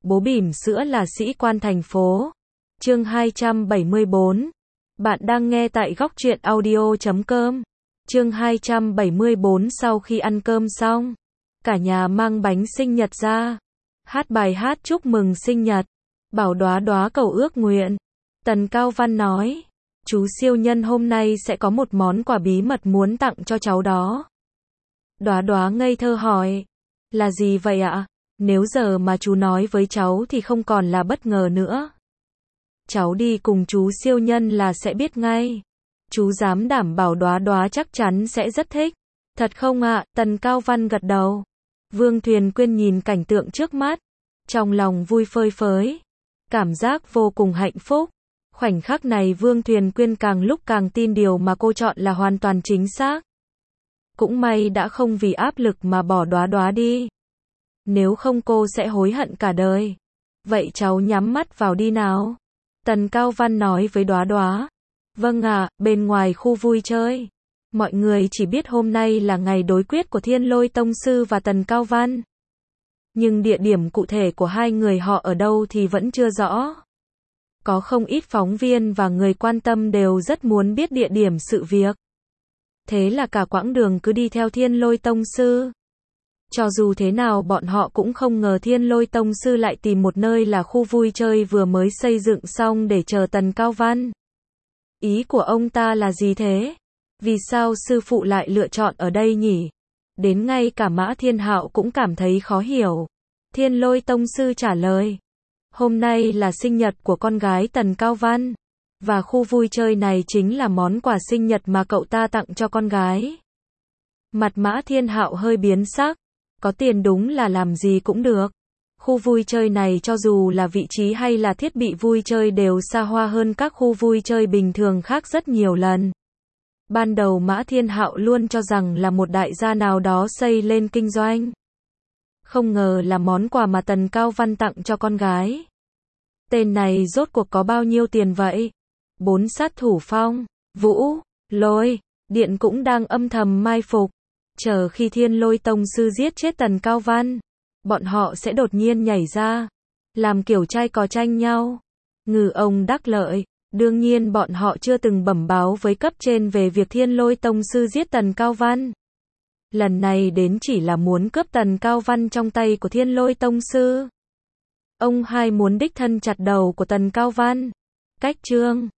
Bố bỉm sữa là sĩ quan thành phố. Chương 274. Bạn đang nghe tại góc truyện audio.com. Chương 274. Sau khi ăn cơm xong, cả nhà mang bánh sinh nhật ra, hát bài hát chúc mừng sinh nhật, bảo Đóa Đóa cầu ước nguyện. Tần Cao Văn nói, chú siêu nhân hôm nay sẽ có một món quà bí mật muốn tặng cho cháu đó. Đóa Đóa ngây thơ hỏi, là gì vậy ạ? Nếu giờ mà chú nói với cháu thì không còn là bất ngờ nữa. Cháu đi cùng chú siêu nhân là sẽ biết ngay. Chú dám đảm bảo Đóa Đóa chắc chắn sẽ rất thích. Thật không ạ? Tần Cao Văn gật đầu. Vương Thuyền Quyên nhìn cảnh tượng trước mắt, trong lòng vui phơi phới, cảm giác vô cùng hạnh phúc. Khoảnh khắc này Vương Thuyền Quyên càng lúc càng tin điều mà cô chọn là hoàn toàn chính xác. Cũng may đã không vì áp lực mà bỏ Đóa Đóa đi. Nếu không cô sẽ hối hận cả đời. Vậy cháu nhắm mắt vào đi nào. Tần Cao Văn nói với Đóa Đóa. Vâng ạ, bên ngoài khu vui chơi. Mọi người chỉ biết hôm nay là ngày đối quyết của Thiên Lôi Tông Sư và Tần Cao Văn. Nhưng địa điểm cụ thể của hai người họ ở đâu thì vẫn chưa rõ. Có không ít phóng viên và người quan tâm đều rất muốn biết địa điểm sự việc. Thế là cả quãng đường cứ đi theo Thiên Lôi Tông Sư. Cho dù thế nào bọn họ cũng không ngờ Thiên Lôi Tông Sư lại tìm một nơi là khu vui chơi vừa mới xây dựng xong để chờ Tần Cao Văn. Ý của ông ta là gì thế? Vì sao sư phụ lại lựa chọn ở đây nhỉ? Đến ngay cả Mã Thiên Hạo cũng cảm thấy khó hiểu. Thiên Lôi Tông Sư trả lời. Hôm nay là sinh nhật của con gái Tần Cao Văn. Và khu vui chơi này chính là món quà sinh nhật mà cậu ta tặng cho con gái. Mặt Mã Thiên Hạo hơi biến sắc. Có tiền đúng là làm gì cũng được. Khu vui chơi này cho dù là vị trí hay là thiết bị vui chơi đều xa hoa hơn các khu vui chơi bình thường khác rất nhiều lần. Ban đầu Mã Thiên Hạo luôn cho rằng là một đại gia nào đó xây lên kinh doanh. Không ngờ là món quà mà Tần Cao Văn tặng cho con gái. Tên này rốt cuộc có bao nhiêu tiền vậy? 4 sát thủ Phong, Vũ, Lôi, Điện cũng đang âm thầm mai phục. Chờ khi Thiên Lôi Tông Sư giết chết Tần Cao Văn, bọn họ sẽ đột nhiên nhảy ra, làm kiểu trai cò tranh nhau. Ngư ông đắc lợi, đương nhiên bọn họ chưa từng bẩm báo với cấp trên về việc Thiên Lôi Tông Sư giết Tần Cao Văn. Lần này đến chỉ là muốn cướp Tần Cao Văn trong tay của Thiên Lôi Tông Sư. Ông hai muốn đích thân chặt đầu của Tần Cao Văn. Cách chương